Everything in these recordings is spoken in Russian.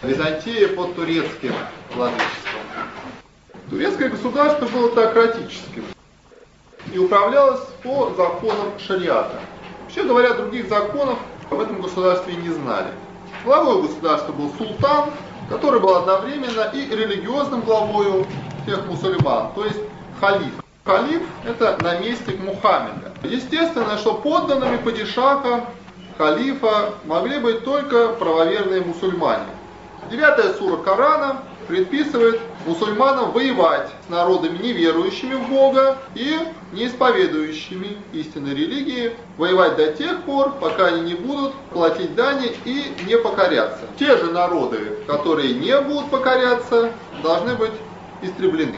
Византия под турецким владычеством. Турецкое государство было теократическим и управлялось по законам шариата. Вообще говоря, других законов в этом государстве не знали. Главой государства был султан, который был одновременно и религиозным главою всех мусульман, то есть халиф. Халиф – это наместник Мухаммеда. Естественно, что подданными падишаха, халифа могли быть только правоверные мусульмане. 9 сура Корана предписывает мусульманам воевать с народами, неверующими в Бога и не исповедующими истинной религии, воевать до тех пор, пока они не будут платить дани и не покоряться. Те же народы, которые не будут покоряться, должны быть истреблены.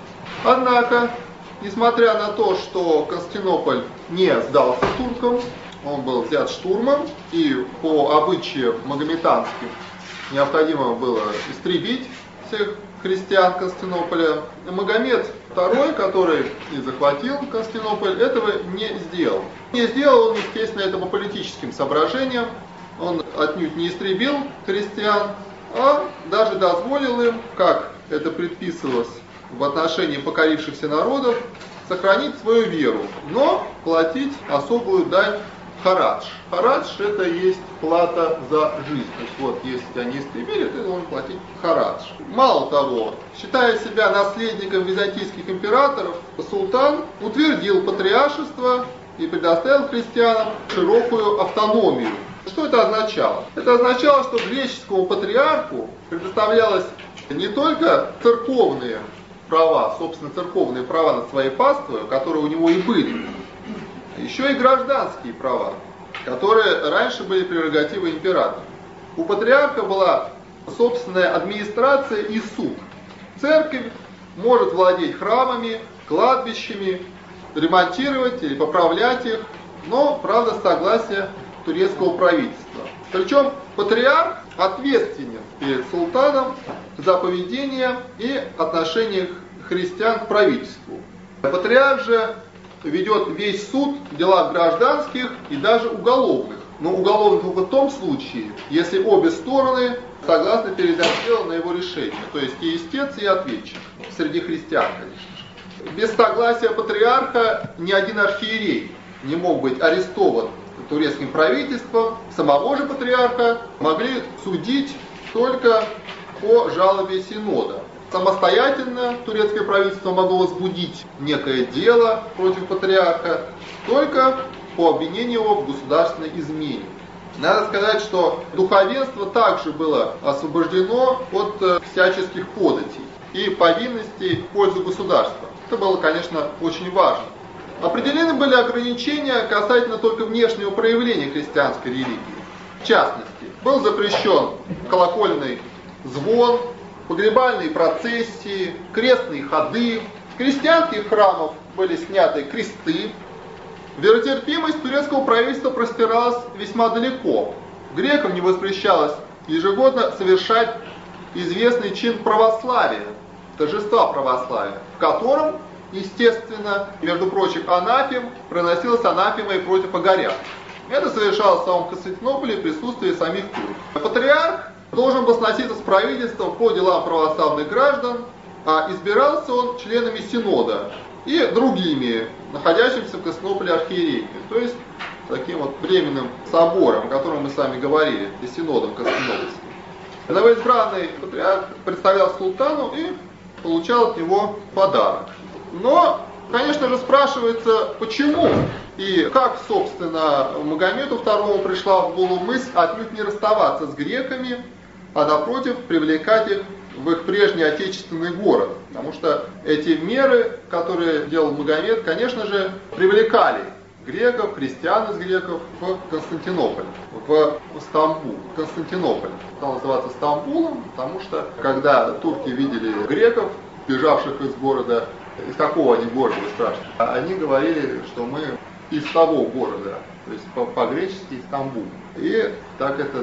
Однако, несмотря на то, что Константинополь не сдался туркам, он был взят штурмом, и по обычаям магометанским необходимо было истребить всех христиан Константинополя. Магомед II, который и захватил Константинополь, этого не сделал. Не сделал он, естественно, это по политическим соображениям. Он отнюдь не истребил христиан, а даже дозволил им, как это предписывалось в отношении покорившихся народов, сохранить свою веру, но платить особую дань харадж. Харадж – это и есть плата за жизнь. То есть вот, если тебя не истребили, ты должен платить харадж. Мало того, считая себя наследником византийских императоров, султан утвердил патриаршество и предоставил христианам широкую автономию. Что это означало? Это означало, что греческому патриарху предоставлялось не только церковные права, собственно, церковные права над своей паствой, которые у него и были, еще и гражданские права, которые раньше были прерогативой императора. У патриарха была собственная администрация и суд. Церковь может владеть храмами, кладбищами, ремонтировать или поправлять их, но, правда, с согласия турецкого правительства. Причем патриарх ответственен перед султаном за поведение и отношение христиан к правительству. Патриарх же ведет весь суд в делах гражданских и даже уголовных. Но уголовных только в том случае, если обе стороны согласны передать дело на его решение. То есть и истец, и ответчик. Среди христиан, конечно же. Без согласия патриарха ни один архиерей не мог быть арестован турецким правительством. Самого же патриарха могли судить только по жалобе синода. Самостоятельно турецкое правительство могло возбудить некое дело против патриарха только по обвинению его в государственной измене. Надо сказать, что духовенство также было освобождено от всяческих податей и повинностей в пользу государства. Это было, конечно, очень важно. Определены были ограничения касательно только внешнего проявления христианской религии. В частности, был запрещен колокольный звон, погребальные процессии, крестные ходы. С крестьянских храмов были сняты кресты. Веротерпимость турецкого правительства простиралась весьма далеко. Грекам не воспрещалось ежегодно совершать известный чин православия, торжества православия, в котором, естественно, между прочим, анафем проносилась анафема и против агарян. Это совершалось в самом Константинополе в присутствии самих турок. Патриарх должен был сноситься с правительством по делам православных граждан, а избирался он членами синода и другими, находящимися в Константинополе архиереями, то есть таким вот временным собором, о котором мы с вами говорили, и синодом константинопольским. Новоизбранный патриарх представлял султану и получал от него подарок. Но, конечно же, спрашивается, почему и как, собственно, Магомету II пришла в голову мысль отнюдь не расставаться с греками, а напротив привлекать их в их прежний отечественный город. Потому что эти меры, которые делал Магомет, конечно же, привлекали греков, христиан из греков в Константинополь, в Стамбул. Константинополь стал называться Стамбулом, потому что когда турки видели греков, бежавших из города, из какого они города, вы спрашиваете, они говорили, что мы из того города, то есть по-гречески Стамбул. И так это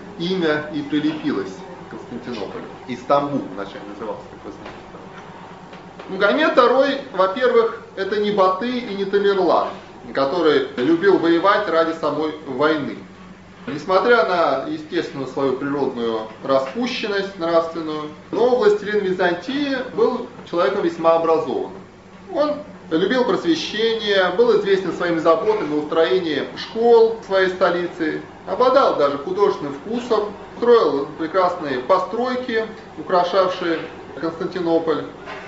имя и прилепилось к Константинополю. И Стамбул вначале назывался, как вы знаете. Магомед II, во-первых, это не Баты и не Тамерлан, который любил воевать ради самой войны. Несмотря на, естественно, свою природную распущенность нравственную, но властелин Византии был человеком весьма образованным. Он любил просвещение, был известен своими заботами о устроении школ в своей столице, обладал даже художественным вкусом, строил прекрасные постройки, украшавшие Константинополь,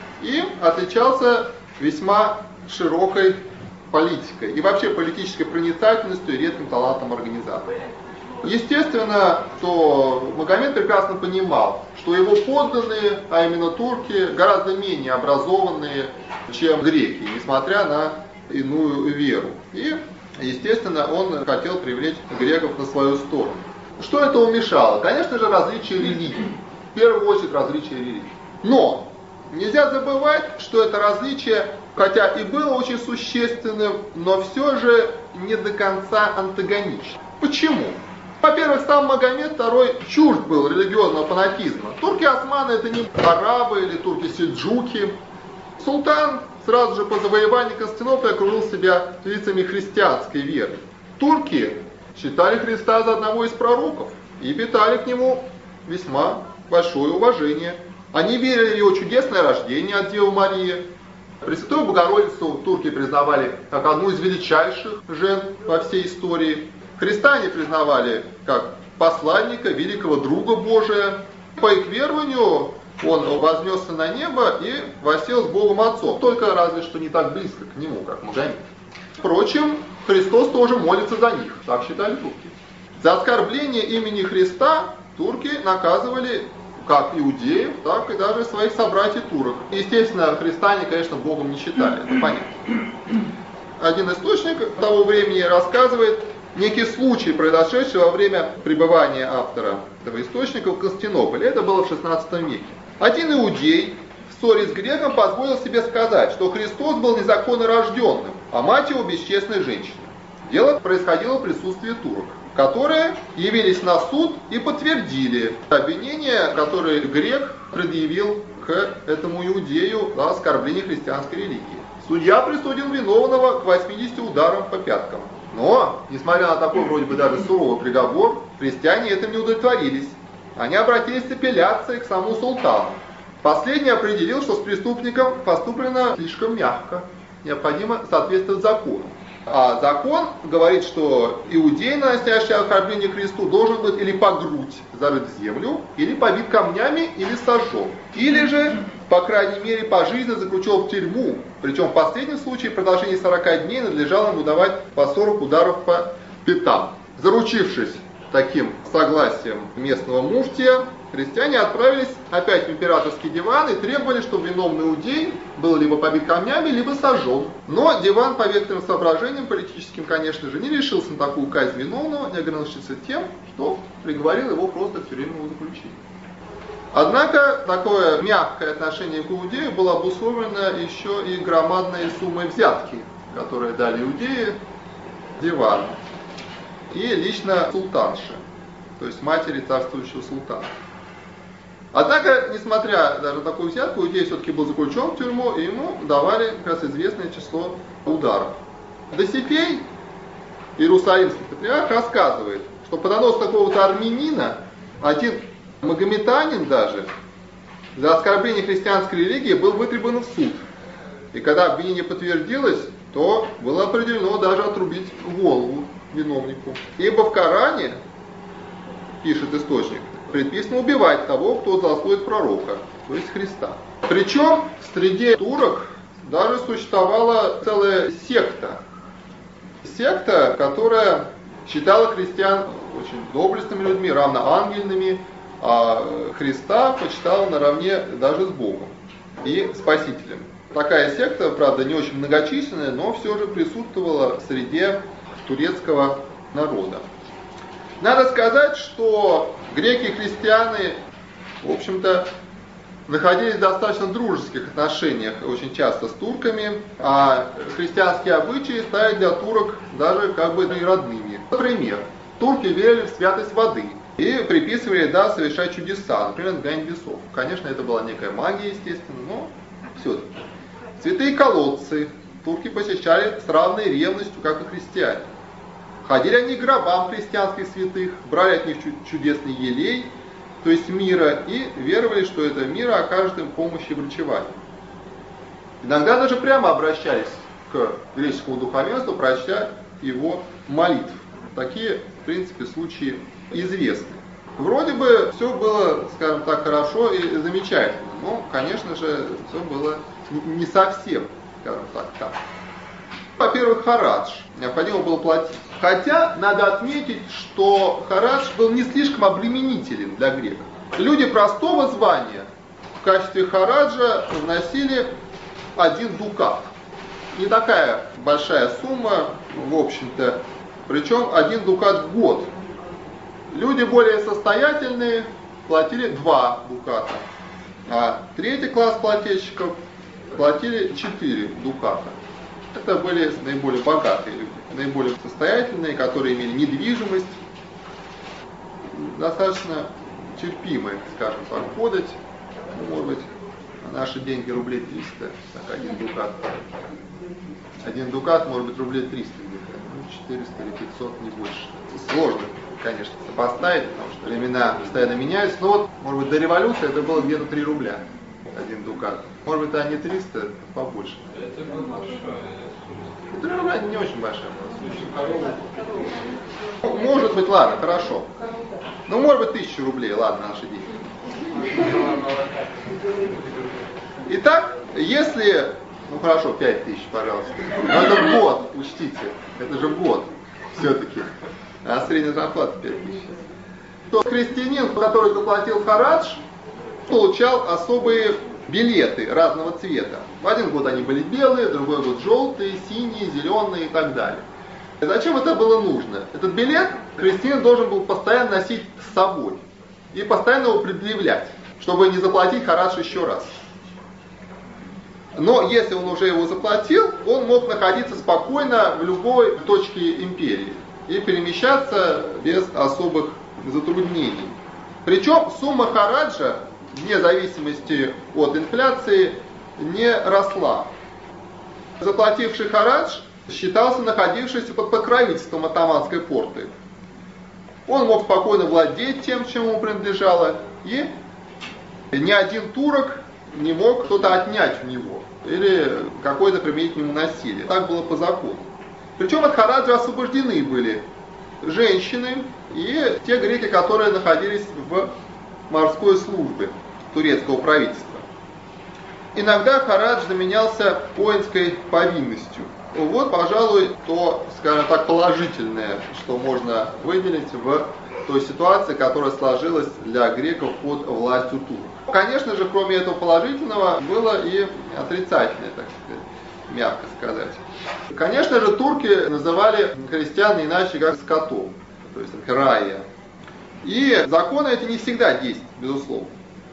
и отличался весьма широкой политикой и вообще политической проницательностью и редким талантом организатора. Естественно, что Магомед прекрасно понимал, что его подданные, а именно турки, гораздо менее образованные, чем греки, несмотря на иную веру. И, естественно, он хотел привлечь греков на свою сторону. Что этому мешало? Конечно же, различие религий. В первую очередь, различие религий. Но нельзя забывать, что это различие, хотя и было очень существенным, но все же не до конца антагонично. Почему? Во-первых, сам Магомед II чужд был религиозного фанатизма. Турки-османы это не арабы или турки-сельджуки. Султан сразу же по завоевании Константинополя окружил себя лицами христианской веры. Турки считали Христа за одного из пророков и питали к нему весьма большое уважение. Они верили в его чудесное рождение от Девы Марии. Пресвятую Богородицу турки признавали как одну из величайших жен во всей истории. Христа они признавали как посланника, великого друга Божия. По их верованию он вознесся на небо и воссел с Богом Отцом, только разве что не так близко к нему, как Магомед. Впрочем, Христос тоже молится за них, так считали турки. За оскорбление имени Христа турки наказывали как иудеев, так и даже своих собратьев-турок. Естественно, христиане, конечно, Богом не считали, это понятно. Один источник того времени рассказывает некий случай, произошедший во время пребывания автора этого источника в Константинополе. Это было в XVI веке. Один иудей в ссоре с греком позволил себе сказать, что Христос был незаконно рожденным, а мать его бесчестной женщиной. Дело происходило в присутствии турок, которые явились на суд и подтвердили обвинения, которые грек предъявил к этому иудею за оскорбление христианской религии. Судья присудил виновного к 80 ударам по пяткам. Но, несмотря на такой вроде бы даже суровый приговор, христиане этим не удовлетворились. Они обратились с апелляцией к самому султану. Последний определил, что с преступником поступлено слишком мягко, необходимо соответствовать закону. А закон говорит, что иудей, наносящий оскорбление Христу, должен быть или по грудь зарыт в землю, или побит камнями, или сожжен. Или же, по крайней мере, пожизненно заключен в тюрьму. Причем в последнем случае в продолжении 40 дней надлежало ему давать по 40 ударов по пятам. Заручившись таким согласием местного муфтия, христиане отправились опять в императорский диван и требовали, чтобы виновный иудей был либо побит камнями, либо сожжен. Но диван по векторным соображениям, политическим, конечно же, не решился на такую казнь виновного, не ограничился тем, что приговорил его просто к тюремному заключению. Однако такое мягкое отношение к иудею было обусловлено еще и громадной суммой взятки, которые дали иудеи дивану и лично султанше, то есть матери царствующего султана. Однако, несмотря даже на такую взятку, иудей все-таки был заключен в тюрьму, и ему давали как раз известное число ударов. Досифей, иерусалимский патриарх, рассказывает, что по доносу какого-то армянина один магометанин даже за оскорбление христианской религии был вытребован в суд. И когда обвинение подтвердилось, то было определено даже отрубить голову виновнику. Ибо в Коране, пишет источник, предписано убивать того, кто злословит пророка, то есть Христа. Причем в среде турок даже существовала целая секта. Секта, которая считала христиан очень доблестными людьми, равноангельными, а Христа почитала наравне даже с Богом и Спасителем. Такая секта, правда, не очень многочисленная, но все же присутствовала в среде турецкого народа. Надо сказать, что греки и христиане, в общем-то, находились в достаточно дружеских отношениях очень часто с турками, а христианские обычаи стали для турок даже как бы и родными. Например, турки верили в святость воды и приписывали, да, совершать чудеса, например, гонять бесов. Конечно, это была некая магия, естественно, но все-таки. Святые колодцы турки посещали с равной ревностью, как и христиане. Ходили они к гробам христианских святых, брали от них чудесный елей, то есть мира, и веровали, что это мира окажет им помощь и врачевание. Иногда даже прямо обращались к греческому духовенству, прочтя его молитв. Такие, в принципе, случаи известны. Вроде бы все было, скажем так, хорошо и замечательно, но, конечно же, все было не совсем, скажем так. Во-первых, харадж необходимо было платить. Хотя надо отметить, что харадж был не слишком обременителен для греков. Люди простого звания в качестве хараджа вносили 1 дукат. Не такая большая сумма, в общем-то, причем 1 дукат в год. Люди более состоятельные платили 2 дуката, а 3-й класс плательщиков платили 4 дуката. Это были наиболее богатые люди, наиболее состоятельные, которые имели недвижимость, достаточно терпимые, скажем так, подать, может быть, на наши деньги рублей 300, так, 1 дукат. 1 дукат, может быть, рублей 300 где-то, 400 или 500, не больше. Сложно, конечно, сопоставить, потому что времена постоянно меняются, но вот, может быть, до революции это было где-то 3 рубля. 1 дукат. Может быть, а не 300, побольше. Это большая. 3 рубля не очень большая. Может быть, ладно, хорошо. Ну, может быть, 1000 рублей, ладно, наши деньги. Итак, если... Ну, хорошо, 5000, пожалуйста. Но это в год, учтите. Это же в год все-таки. А средняя зарплата 5000. То крестьянин, который заплатил харадж, получал особые билеты разного цвета. В один год они были белые, в другой год желтые, синие, зеленые и так далее. И зачем это было нужно? Этот билет крестьянин должен был постоянно носить с собой и постоянно его предъявлять, чтобы не заплатить харадж еще раз. Но если он уже его заплатил, он мог находиться спокойно в любой точке империи и перемещаться без особых затруднений. Причем сумма хараджа, вне зависимости от инфляции, не росла. Заплативший харадж считался находившийся под покровительством атаманской порты. Он мог спокойно владеть тем, чем ему принадлежало, и ни один турок не мог кто-то отнять у него или какое-то применить к нему насилие. Так было по закону. Причем от хараджа освобождены были женщины и те греки, которые находились в морской службе турецкого правительства. Иногда харадж заменялся воинской повинностью. Вот, пожалуй, то, скажем так, положительное, что можно выделить в той ситуации, которая сложилась для греков под властью турок. Конечно же, кроме этого положительного, было и отрицательное, так сказать, мягко сказать. Конечно же, турки называли христиан иначе как скотов, то есть рая. И законы эти не всегда действуют, безусловно.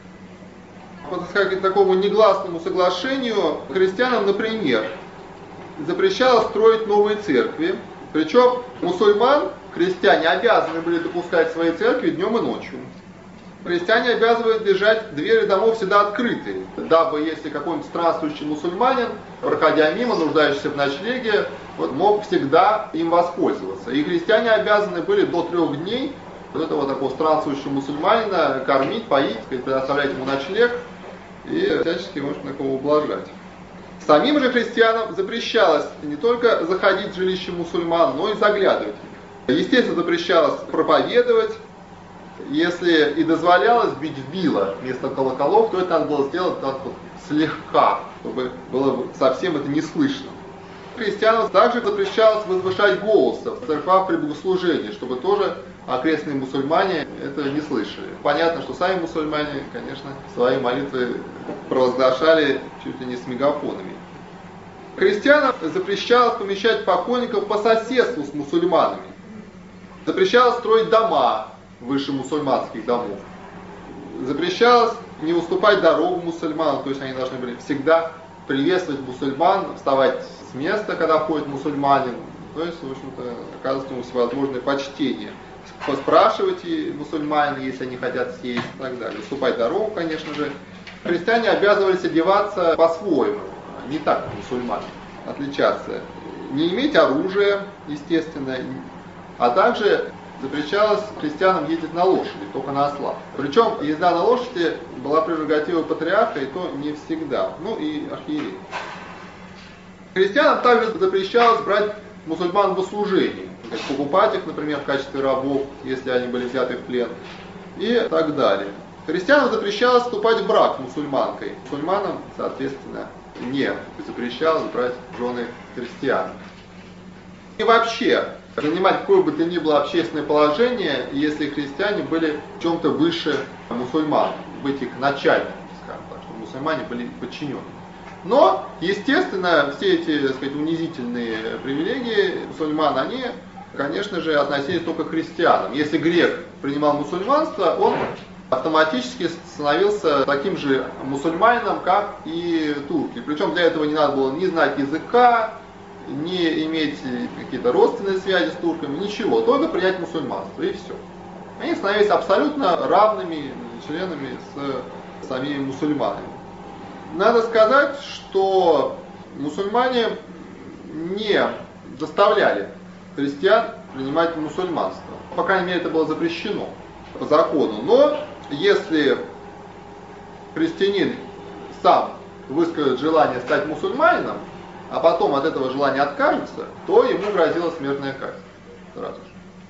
По, так сказать, такому негласному соглашению христианам, например, запрещалось строить новые церкви, причем мусульман христиане обязаны были допускать в свои церкви днем и ночью. Христиане обязывают держать двери домов всегда открытые, дабы, если какой-нибудь странствующий мусульманин, проходя мимо, нуждающийся в ночлеге, мог всегда им воспользоваться. И христиане обязаны были до 3 дней вот этого такого странствующего мусульманина кормить, поить, предоставлять ему ночлег и всячески, может, на кого ублажать. Самим же христианам запрещалось не только заходить в жилище мусульман, но и заглядывать в них. Естественно, запрещалось проповедовать. Если и дозволялось бить в било вместо колоколов, то это надо было сделать так вот слегка, чтобы было совсем это не слышно. Христианам также запрещалось возвышать голос в церквах при богослужении, чтобы тоже окрестные мусульмане это не слышали. Понятно, что сами мусульмане, конечно, свои молитвы провозглашали чуть ли не с мегафонами. Христианам запрещалось помещать покойников по соседству с мусульманами. Запрещалось строить дома выше мусульманских домов. Запрещалось не уступать дорогу мусульманам, то есть они должны были всегда приветствовать мусульман, вставать с места, когда входит мусульманин, то есть, в общем-то, оказывать ему всевозможное почтение. Поспрашивать и мусульман, если они хотят съесть и так далее. Уступать дорогу, конечно же. Христиане обязывались одеваться по-своему, не так, как мусульмане, отличаться. Не иметь оружия, естественно, А также запрещалось христианам ездить на лошади, только на ослах. Причем езда на лошади была прерогативой патриарха, и то не всегда, ну и архиерея. Христианам также запрещалось брать мусульман в услужение, покупать их, например, в качестве рабов, если они были взяты в плен, и так далее. Христианам запрещалось вступать в брак с мусульманкой. Мусульманам, соответственно, не запрещалось брать в жены христиан. И вообще, занимать какое бы то ни было общественное положение, если христиане были в чем-то выше мусульман, быть их начальниками, скажем так, что мусульмане были подчинены. Но, естественно, все эти, так сказать, унизительные привилегии мусульман, они, конечно же, относились только к христианам. Если грек принимал мусульманство, он автоматически становился таким же мусульманином, как и турки. Причем для этого не надо было ни знать языка, не иметь какие-то родственные связи с турками, ничего, только принять мусульманство, и все. Они становились абсолютно равными членами с самими мусульманами. Надо сказать, что мусульмане не заставляли христиан принимать мусульманство. По крайней мере, это было запрещено по закону. Но если христианин сам выскажет желание стать мусульманином, а потом от этого желания откажется, то ему грозила смертная казнь сразу же.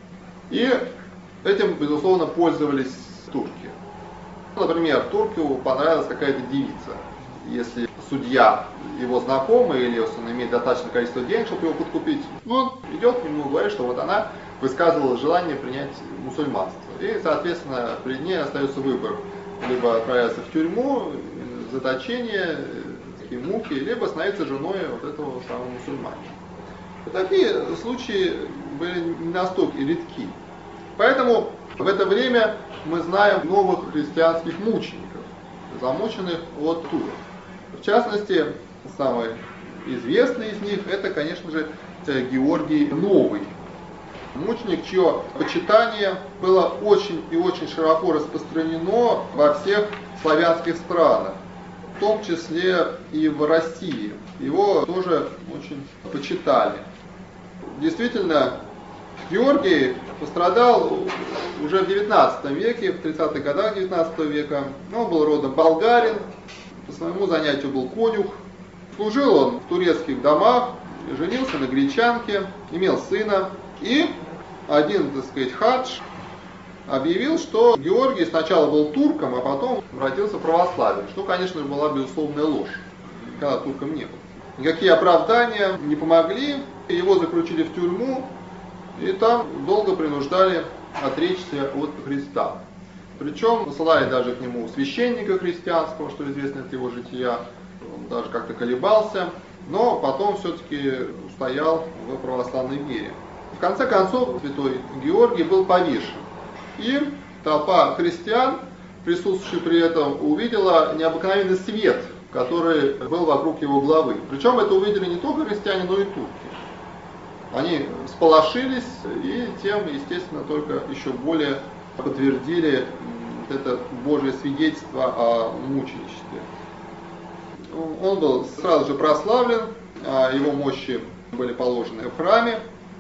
И этим, безусловно, пользовались турки. Например, турку понравилась какая-то девица. Если судья его знакомый, или если он имеет достаточное количество денег, чтобы его подкупить, он идет к нему и говорит, что вот она высказывала желание принять мусульманство. И, соответственно, перед ней остается выбор: либо отправиться в тюрьму, заточение, такие муки, либо становиться женой вот этого самого мусульманина. И такие случаи были не настолько редки. Поэтому в это время мы знаем новых христианских мучеников, замученных от турок. В частности, самый известный из них, это, конечно же, Георгий Новый. Мученик, чье почитание было очень и очень широко распространено во всех славянских странах, в том числе и в России. Его тоже очень почитали. Действительно, Георгий пострадал уже в XIX веке, в 30-х годах XIX века. Он был родом болгарин, по своему занятию был конюх. Служил он в турецких домах, женился на гречанке, имел сына. И один, так сказать, хадж объявил, что Георгий сначала был турком, а потом обратился в православие, что, конечно, была безусловная ложь. Никогда турком не был. Никакие оправдания не помогли, его заключили в тюрьму, и там долго принуждали отречься от Христа. Причем посылали даже к нему священника христианского, что известно от его жития. Он даже как-то колебался, но потом все-таки устоял в православной вере. В конце концов, святой Георгий был повешен. И толпа христиан, присутствующих при этом, увидела необыкновенный свет, который был вокруг его головы. Причем это увидели не только христиане, но и турки. Они всполошились и тем, естественно, только еще более подтвердили это Божье свидетельство о мученичестве. Он был сразу же прославлен, его мощи были положены в храме.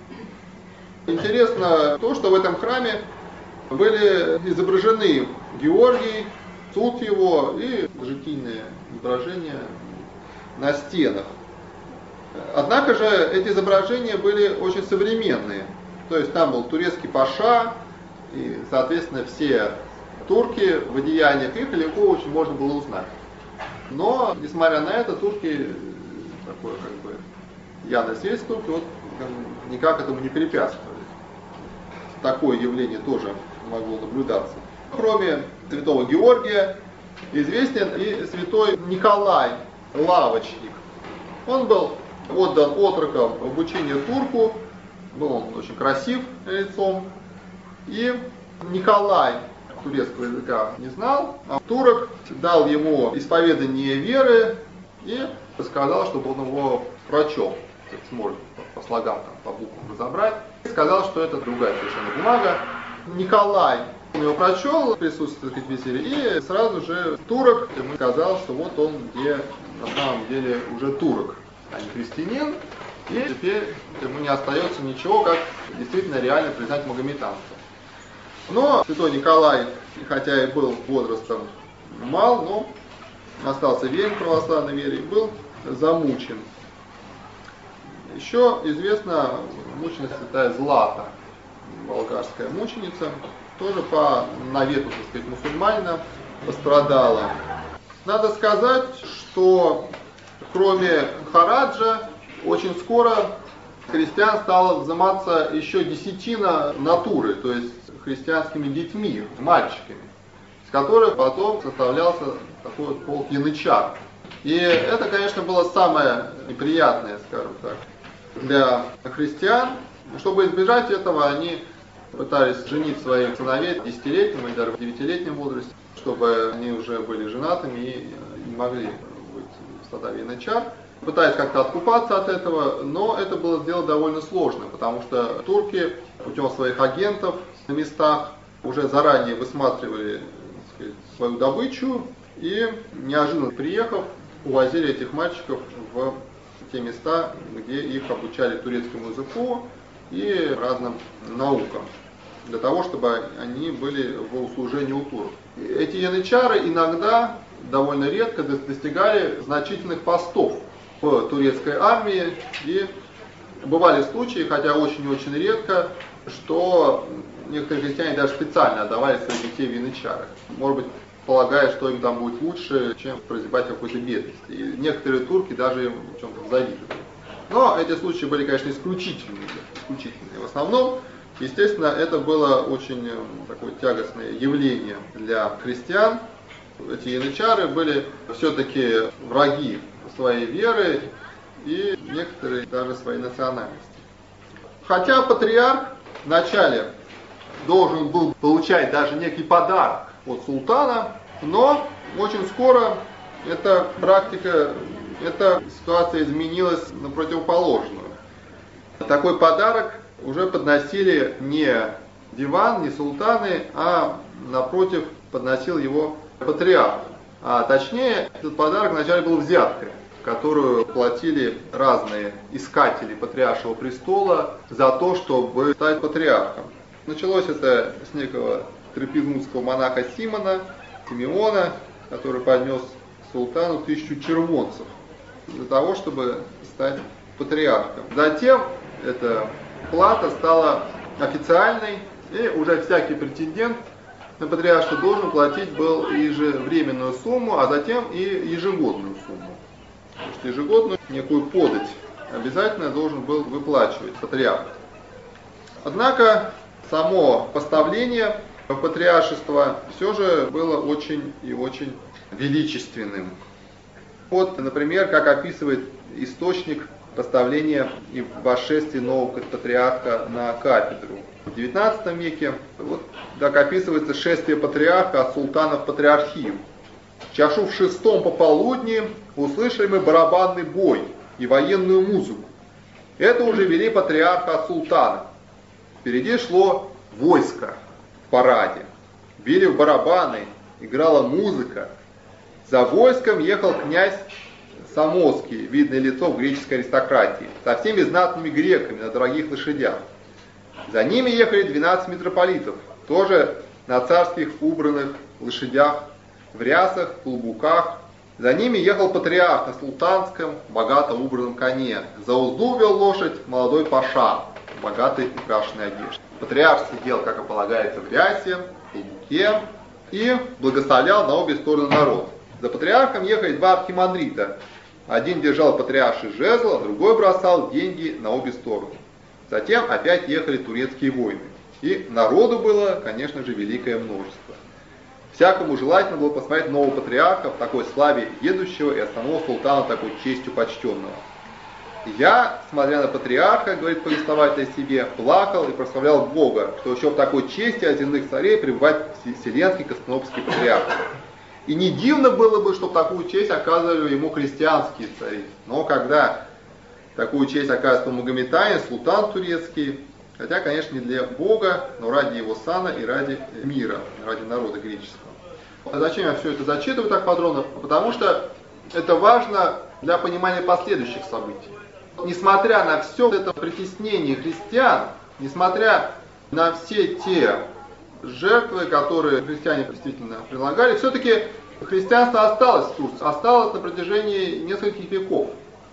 Интересно то, что в этом храме были изображены Георгий, суд его и житийные изображения на стенах. Однако же эти изображения были очень современные. То есть там был турецкий паша, и, соответственно, все турки в одеяниях, их легко очень можно было узнать. Но, несмотря на это, турки, такое как бы явное свидетельство, турки вот никак этому не препятствовали. Такое явление тоже могло наблюдаться. Кроме святого Георгия, известен и святой Николай Лавочник. Он был отдан отроком в обучение турку, был он очень красив лицом, и Николай турецкого языка не знал, а турок дал ему исповедание веры и сказал, чтобы он его прочел, сможет по слогам, по буквам разобрать. И сказал, что это другая совершенно бумага. Николай его прочел в присутствии веселья, и сразу же турок ему сказал, что вот он где на самом деле уже турок, а не христианин. И теперь ему не остается ничего, как действительно реально признать магометанство. Но святой Николай, хотя и был возрастом мал, но остался верен православной вере и был замучен. Еще известна мученица святая Злата, болгарская мученица, тоже по навету, так сказать, мусульманина пострадала. Надо сказать, что кроме хараджа, очень скоро христиан стало взиматься еще десятина натуры, то есть христианскими детьми, мальчиками, из которых потом составлялся такой вот полк янычар. И это, конечно, было самое неприятное, скажем так, для христиан. Чтобы избежать этого, они пытались женить своих сыновей в 10-летнем или даже в 9-летнем возрасте, чтобы они уже были женатыми и не могли быть в составе янычар. Пытаясь как-то откупаться от этого, но это было сделать довольно сложно, потому что турки путем своих агентов на местах уже заранее высматривали, так сказать, свою добычу и, неожиданно приехав, увозили этих мальчиков в те места, где их обучали турецкому языку и разным наукам, для того, чтобы они были в услужении у турок. Эти янычары иногда, довольно редко, достигали значительных постов в турецкой армии, и бывали случаи, хотя очень-очень редко, что некоторые христиане даже специально отдавали своих детей в янычары, может быть, полагая, что им там будет лучше, чем прозябать какой-то бедности. И некоторые турки даже им в чем-то завидовали. Но эти случаи были, конечно, исключительными. В основном, естественно, это было очень такое тягостное явление для христиан. Эти янычары были все-таки враги своей веры и некоторые даже своей национальности. Хотя патриарх вначале должен был получать даже некий подарок от султана, но очень скоро эта практика, эта ситуация изменилась на противоположную. Такой подарок уже подносили не диван, не султаны, а напротив подносил его патриарх. А точнее, этот подарок вначале был взяткой, которую платили разные искатели патриаршего престола за то, чтобы стать патриархом. Началось это с некого трапезунского монаха Симеона, который поднес султану 1000 червонцев для того, чтобы стать патриархом. Затем эта плата стала официальной, и уже всякий претендент на патриаршество должен платить был ежевременную сумму, а затем и ежегодную сумму. Потому что ежегодную некую подать обязательно должен был выплачивать патриарх. Однако само поставление в патриаршество все же было очень и очень величественным. Вот, например, как описывает источник поставления и восшествия нового патриарха на кафедру. В XIX веке вот так описывается шествие патриарха от султана в патриархию. Чашу в 6-м пополудни услышали мы барабанный бой и военную музыку. Это уже вели патриарха от султана. Впереди шло войско в параде. Били в барабаны, играла музыка. За войском ехал князь Самоский, видное лицо в греческой аристократии, со всеми знатными греками на дорогих лошадях. За ними ехали 12 митрополитов, тоже на царских убранных лошадях, в рясах, в клобуках. За ними ехал патриарх на султанском, богато убранном коне. За узду вел лошадь молодой паша, в богатой украшенной одежде. Патриарх сидел, как и полагается, в рясе, в клобуке и благословлял на обе стороны народ. За патриархом ехали 2 архимандрита. Один держал патриарший жезл, а другой бросал деньги на обе стороны. Затем опять ехали турецкие войны. И народу было, конечно же, великое множество. Всякому желательно было посмотреть нового патриарха в такой славе едущего и основного султана такой честью почтенного. Я, смотря на патриарха, говорит повествователь о себе, плакал и прославлял Бога, что еще в такой чести от земных царей пребывать вселенский Константинопольский патриарх. И не дивно было бы, чтобы такую честь оказывали ему христианские цари. Но когда такую честь оказывает магометанин, султан турецкий, хотя, конечно, не для Бога, но ради его сана и ради мира, ради народа греческого. А зачем я все это зачитываю так подробно? Потому что это важно для понимания последующих событий. несмотря на все это притеснение христиан, несмотря на все те жертвы, которые христиане действительно прилагали, все-таки христианство осталось в Турции, осталось на протяжении нескольких веков.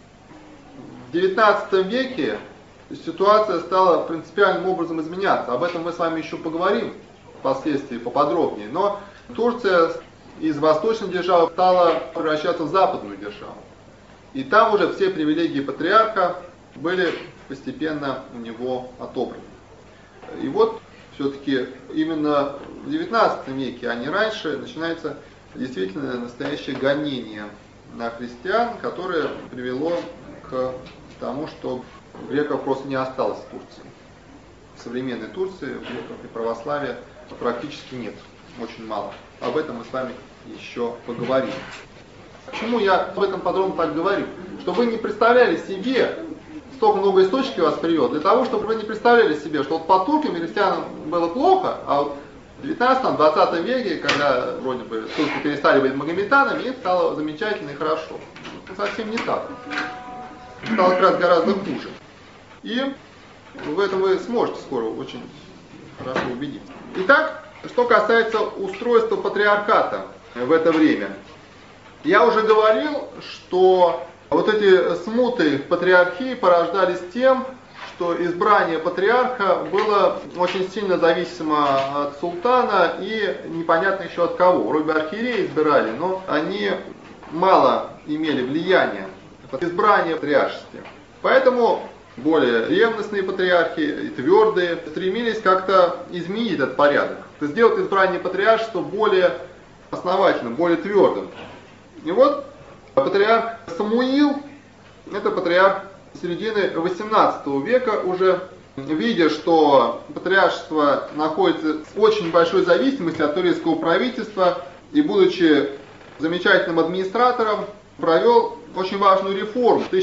В XIX веке ситуация стала принципиальным образом изменяться. Об этом мы с вами еще поговорим впоследствии поподробнее. Но Турция из восточной державы стала превращаться в западную державу. И там уже все привилегии патриарха были постепенно у него отобраны. И вот все-таки именно в XIX веке, а не раньше, начинается действительно настоящее гонение на христиан, которое привело к тому, что греков просто не осталось в Турции. В современной Турции греков и православия практически нет, очень мало. Об этом мы с вами еще поговорим. Почему я об этом подробно так говорю? Чтобы вы не представляли себе, столько много источников я вас привел, для того, чтобы вы не представляли себе, что вот по туркам и христианам было плохо, а вот в 19-20 веке, когда вроде бы турки перестали быть магометанами, им стало замечательно и хорошо. Это совсем не так. Стало как раз гораздо хуже. И в этом вы сможете скоро очень хорошо убедиться. Итак, что касается устройства патриархата в это время. Я уже говорил, что вот эти смуты в патриархии порождались тем, что избрание патриарха было очень сильно зависимо от султана и непонятно еще от кого. Вроде бы архиереи избирали, но они мало имели влияния в избрании патриаршестве. Поэтому более ревностные патриархи и твердые стремились как-то изменить этот порядок, сделать избрание патриаршества более основательным, более твердым. И вот патриарх Самуил, это патриарх середины XVIII века уже, видя, что патриаршество находится в очень большой зависимости от турецкого правительства и будучи замечательным администратором, провел очень важную реформу в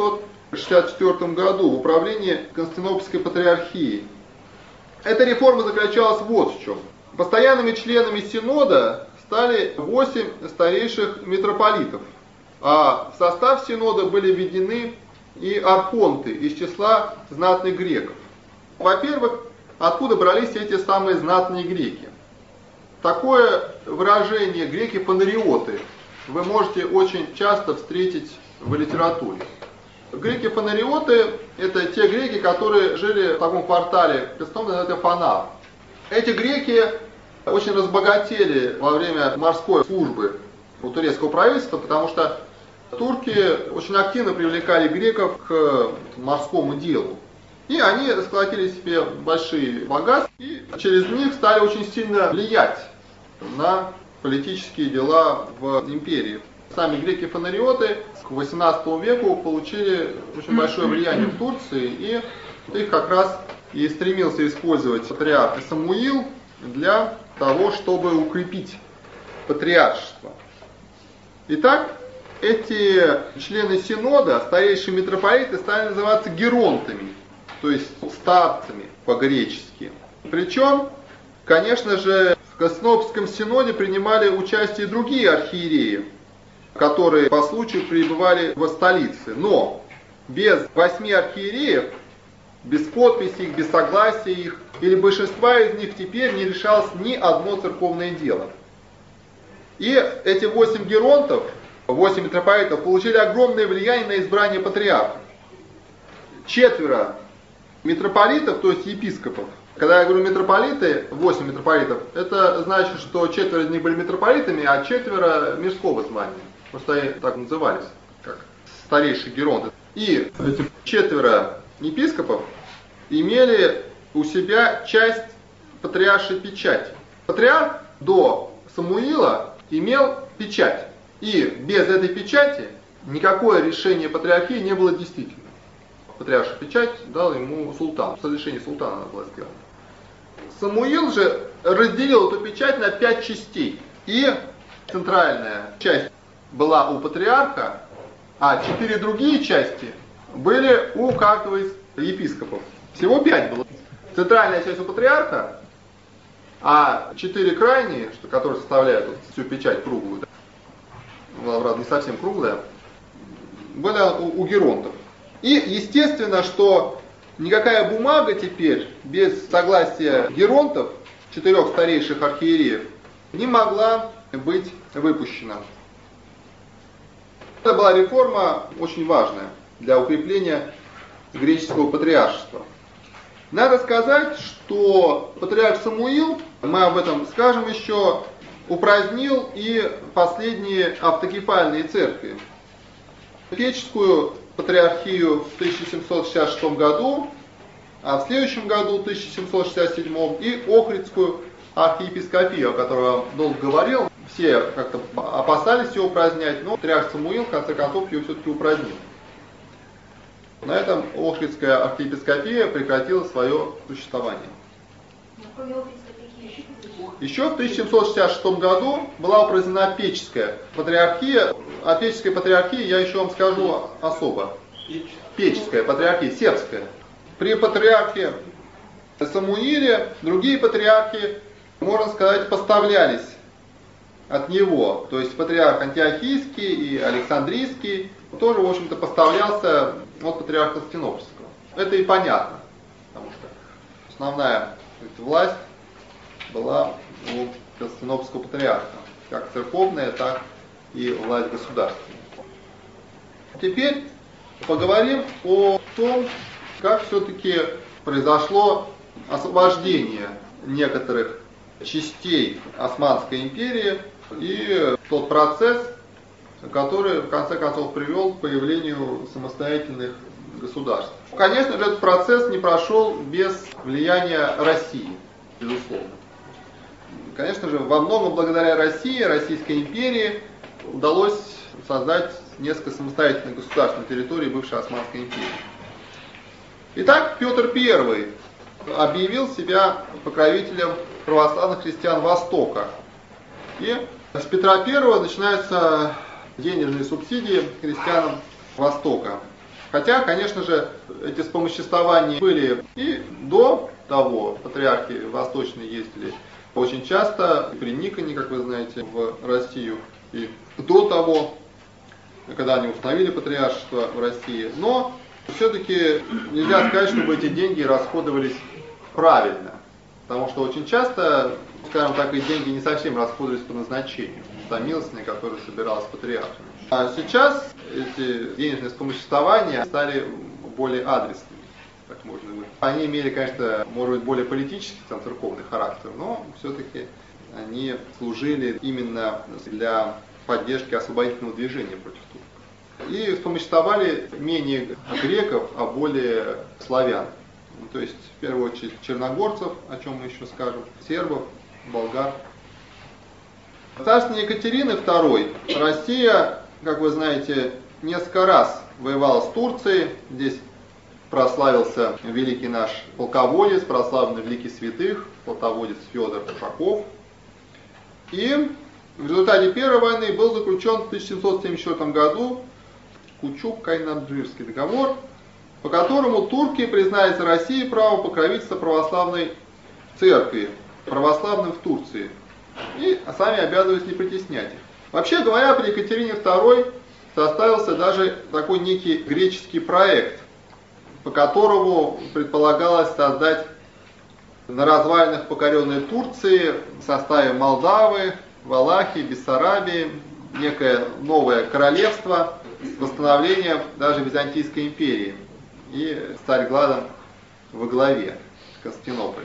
1764 году в управлении Константинопольской патриархией. Эта реформа заключалась вот в чем. Постоянными членами синода стали 8 старейших митрополитов, а в состав синода были введены и архонты из числа знатных греков. Во-первых, откуда брались эти самые знатные греки? Такое выражение греки-фонариоты вы можете очень часто встретить в литературе. Греки-фонариоты – это те греки, которые жили в таком квартале, представленном это Фанар. Эти греки очень разбогатели во время морской службы у турецкого правительства, потому что турки очень активно привлекали греков к морскому делу. И они сколотили себе большие богатства и через них стали очень сильно влиять на политические дела в империи. Сами греки-фонариоты к XVIII веку получили очень большое влияние в Турции, и их как раз и стремился использовать патриарх Самуил для того, чтобы укрепить патриаршество. Итак, эти члены синода, старейшие митрополиты, стали называться геронтами, то есть старцами по-гречески. Причем, конечно же, в Константинопольском синоде принимали участие и другие архиереи, которые по случаю пребывали во столице. Но без 8 архиереев, без подписи их, без согласия их, или большинства из них теперь не решалось ни одно церковное дело. И эти 8 геронтов, 8 митрополитов, получили огромное влияние на избрание патриарха. 4 митрополитов, то есть епископов. Когда я говорю митрополиты, 8 митрополитов, это значит, что 4 из них были митрополитами, а 4 мирского звания. Просто они так назывались, как старейшие геронты. И эти 4 епископов имели у себя часть патриаршей печати. Патриарх до Самуила имел печать. И без этой печати никакое решение патриархии не было действительным. Патриаршая печать дал ему султан. С разрешения султана она была сделана. Самуил же разделил эту печать на 5 частей. И центральная часть была у патриарха, а 4 другие части были у каждого из епископов. Всего 5 было. Центральная часть у патриарха, а 4 крайние, которые составляют всю печать круглую, правда, не совсем круглая, были у геронтов. И естественно, что никакая бумага теперь без согласия геронтов, 4 старейших архиереев, не могла быть выпущена. Это была реформа очень важная для укрепления греческого патриаршества. Надо сказать, что патриарх Самуил, мы об этом скажем еще, упразднил и последние автокефальные церкви. Печескую патриархию в 1766 году, а в следующем году, в 1767, и Охридскую архиепископию, о которой я долго говорил. Все как-то опасались ее упразднять, но патриарх Самуил, в конце концов, ее все-таки упразднил. На этом Охридская архиепископия прекратила свое существование. Еще в 1766 году была упразднена Печеская патриархия. О Печеской патриархии я еще вам скажу особо. Печеская патриархия, сербская. При патриархе Самуиле другие патриархи, можно сказать, поставлялись от него. То есть патриарх Антиохийский и Александрийский тоже, в общем-то, поставлялся от патриарха Константинопольского. Это и понятно, потому что основная власть была у Константинопольского патриарха, как церковная, так и власть государственная. Теперь поговорим о том, как все-таки произошло освобождение некоторых частей Османской империи и тот процесс, который в конце концов привел к появлению самостоятельных государств. Конечно же, этот процесс не прошел без влияния России, безусловно. Конечно же, во многом благодаря России, Российской империи, удалось создать несколько самостоятельных государств на территории бывшей Османской империи. Итак, Петр I объявил себя покровителем православных христиан Востока. И с Петра I начинаются денежные субсидии христианам Востока. Хотя, конечно же, эти вспомоществования были и до того, патриархи восточные ездили очень часто, при Никоне, как вы знаете, в Россию, и до того, когда они установили патриаршество в России. Но все-таки нельзя сказать, чтобы эти деньги расходовались правильно. Потому что очень часто, скажем так, и деньги не совсем расходовались по назначению. Та милостыня, которая собиралась патриархами. А сейчас эти денежные вспомоществования стали более адресными, так можно говорить. Они имели, конечно, может быть, более политический, там, церковный характер, но все-таки они служили именно для поддержки освободительного движения против турков. И вспомоществовали менее греков, а более славян. То есть, в первую очередь, черногорцев, о чем мы еще скажем, сербов, болгар. В царстве Екатерины II Россия, как вы знаете, несколько раз воевала с Турцией. Здесь прославился великий наш полководец, прославленный великий святых, полководец Федор Ушаков. И в результате Первой войны был заключен в 1774 году Кучук-Кайнаджирский договор, по которому турки признали за Россией право покровительства православной церкви, православным в Турции, и сами обязывались не притеснять их. Вообще говоря, при Екатерине II составился даже такой некий греческий проект, по которому предполагалось создать на развалинах покоренной Турции в составе Молдавы, Валахии, Бессарабии некое новое королевство с восстановлением даже Византийской империи и с Царьградом во главе Константинополя.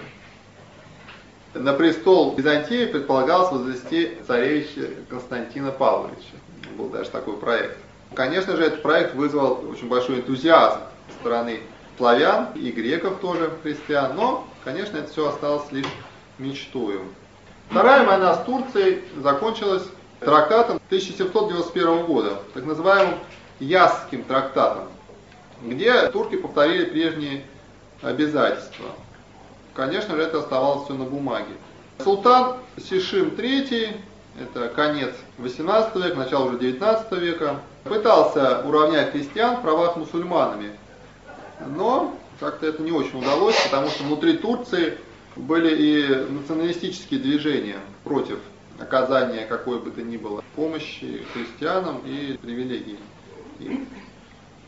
На престол Византии предполагалось возвести царевича Константина Павловича. Был даже такой проект. Конечно же, этот проект вызвал очень большой энтузиазм со стороны славян и греков тоже, христиан, но, конечно, это все осталось лишь мечтою. Вторая война с Турцией закончилась трактатом 1791 года, так называемым Ясским трактатом, где турки повторили прежние обязательства. Конечно же, это оставалось все на бумаге. Султан Сишим III, это конец XVIII века, начало уже XIX века, пытался уравнять христиан в правах мусульманами, но как-то это не очень удалось, потому что внутри Турции были и националистические движения против оказания какой бы то ни было помощи христианам и привилегий им.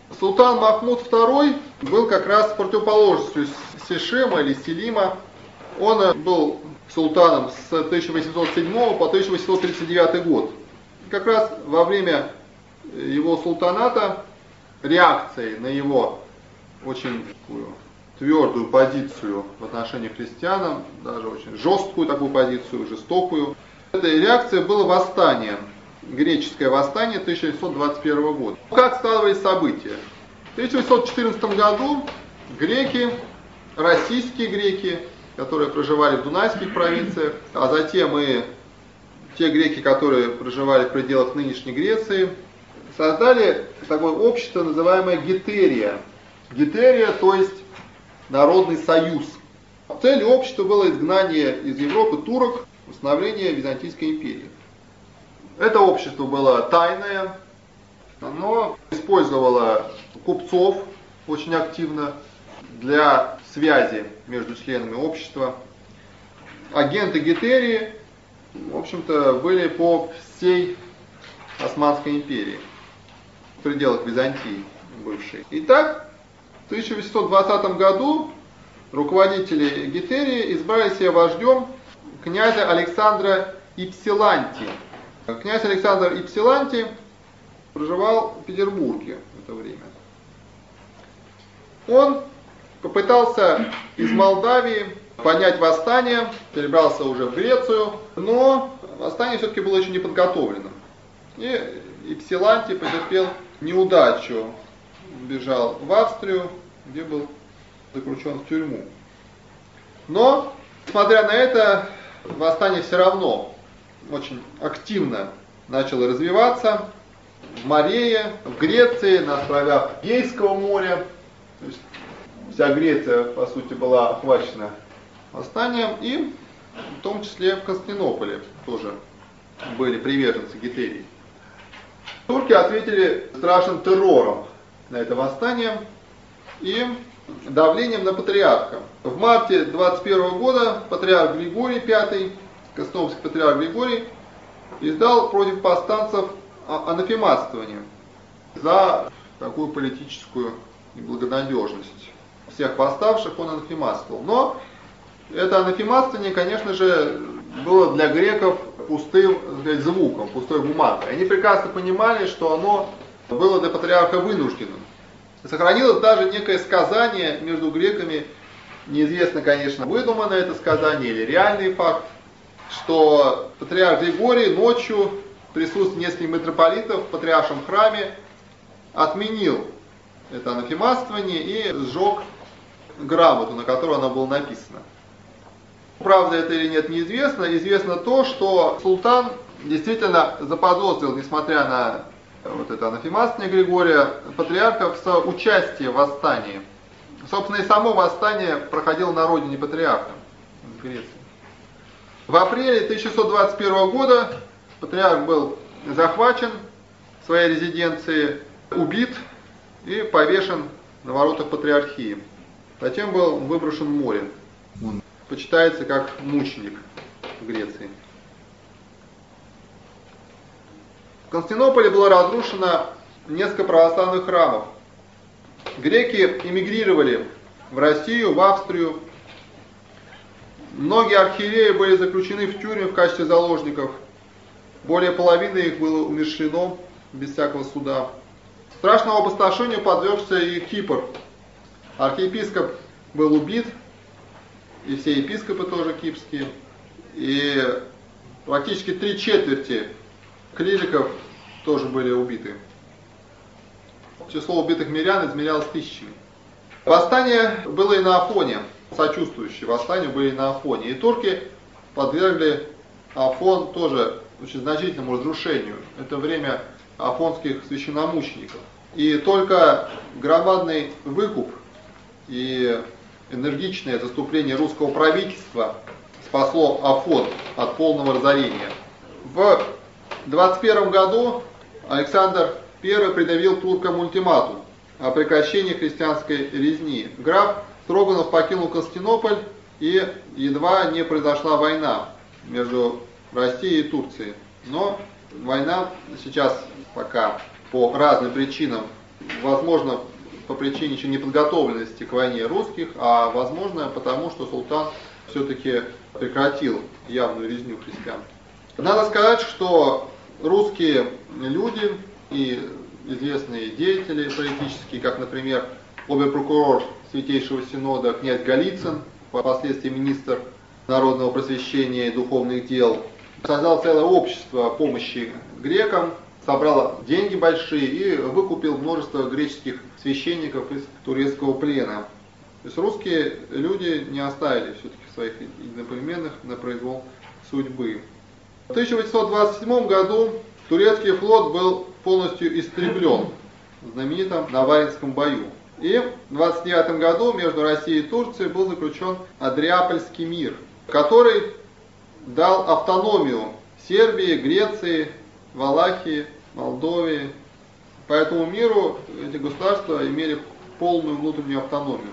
Султан Махмуд II был как раз противоположностью Сешема или Селима. Он был султаном с 1807 по 1839 год. И как раз во время его султаната реакцией на его очень такую твердую позицию в отношении христиан, даже очень жесткую такую позицию, жестокую, этой реакцией было восстание, греческое восстание 1821 года. Как складывались события? В 1814 году греки, российские греки, которые проживали в Дунайских провинциях, а затем и те греки, которые проживали в пределах нынешней Греции, создали такое общество, называемое Гетерия. Гетерия, то есть Народный союз. Целью общества было изгнание из Европы турок, установление Византийской империи. Это общество было тайное, оно использовало купцов очень активно для связи между членами общества. Агенты Гетерии, в общем-то, были по всей Османской империи, в пределах Византии бывшей. Итак, в 1820 году руководители Гетерии избрали себе вождем князя Александра Ипсиланти. Князь Александр Ипсиланти проживал в Петербурге в это время. Он попытался из Молдавии поднять восстание, перебрался уже в Грецию, но восстание все-таки было еще не подготовлено. И Ипсиланти потерпел неудачу, бежал в Австрию, где был заключен в тюрьму. Но, несмотря на это, восстание все равно очень активно начало развиваться в Морее, в Греции, на островах Эгейского моря. То есть вся Греция, по сути, была охвачена восстанием, и в том числе в Константинополе тоже были приверженцы Гетерии. Турки ответили страшным террором на это восстание и давлением на патриарха. В марте 21 года патриарх Григорий V, Константинопольский патриарх Григорий, издал против повстанцев анафематствование за такую политическую неблагонадежность. Всех восставших он анафематствовал. Но это анафематствование, конечно же, было для греков пустым, так сказать, звуком, пустой бумагой. Они прекрасно понимали, что оно было для патриарха вынужденным. Сохранилось даже некое сказание между греками, неизвестно, конечно, выдумано это сказание или реальный факт, что патриарх Григорий ночью в присутствии нескольких митрополитов в патриаршем храме отменил это анафематствование и сжег грамоту, на которой оно было написано. Правда это или нет, неизвестно. Известно то, что султан действительно заподозрил, несмотря на вот это анафематствование Григория, патриарха в участии в восстании. Собственно, и само восстание проходило на родине патриарха в Греции. В апреле 1621 года патриарх был захвачен в своей резиденции, убит и повешен на воротах патриархии. Затем был выброшен в море. Он почитается как мученик в Греции. В Константинополе было разрушено несколько православных храмов. Греки эмигрировали в Россию, в Австрию. Многие архиереи были заключены в тюрьмы в качестве заложников. Более половины их было умерщвлено без всякого суда. Страшному опустошению подвергся и Кипр. Архиепископ был убит, и все епископы тоже кипрские. И практически 3/4 клириков тоже были убиты. Число убитых мирян измерялось тысячами. Восстание было и на Афоне. Сочувствующие восстанию были и на Афоне. И турки подвергли Афон тоже очень значительному разрушению. Это время афонских священномучеников. И только громадный выкуп и энергичное заступление русского правительства спасло Афон от полного разорения. В 21 году Александр I предъявил туркам ультиматум о прекращении христианской резни. Граф Строганов покинул Константинополь, и едва не произошла война между Россией и Турцией. Но война сейчас пока по разным причинам Возможно, по причине еще неподготовленности к войне русских, а возможно, потому что султан все-таки прекратил явную резню христиан. Надо сказать, что русские люди и известные деятели политические, как, например, обер-прокурор Святейшего Синода князь Голицын, впоследствии министр народного просвещения и духовных дел, создал целое общество помощи грекам, собрал деньги большие и выкупил множество греческих священников из турецкого плена. То есть русские люди не оставили все-таки своих единоплеменных на произвол судьбы. В 1827 году турецкий флот был полностью истреблен в знаменитом Наваринском бою. И в 1929 году между Россией и Турцией был заключен Андреапольский мир, который дал автономию Сербии, Греции, Валахии, Молдове. По этому миру эти государства имели полную внутреннюю автономию.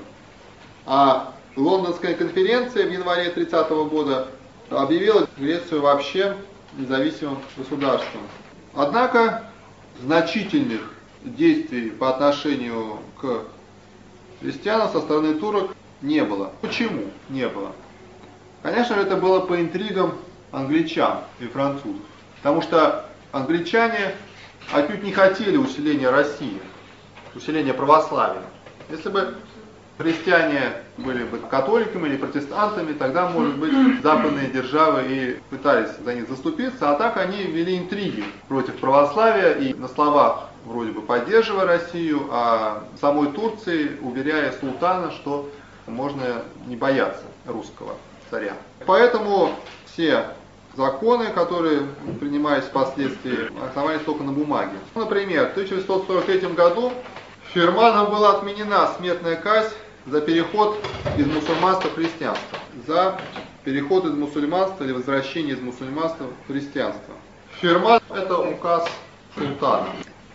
А Лондонская конференция в январе 30 года объявила Грецию вообще независимым государством. Однако значительных действий по отношению к христианам со стороны турок не было. Почему не было? Конечно же, это было по интригам англичан и французов. Потому что англичане отнюдь не хотели усиления России, усиления православия. Если бы христиане были бы католиками или протестантами, тогда, может быть, западные державы и пытались за них заступиться, а так они вели интриги против православия и на словах вроде бы поддерживая Россию, а самой Турции уверяя султана, что можно не бояться русского царя. Поэтому все законы, которые принимались впоследствии, основались только на бумаге. Например, в 1843 году Ферманом была отменена смертная казнь за переход из мусульманства в христианство. За переход из мусульманства или возвращение из мусульманства в христианство. Ферман – это указ султана,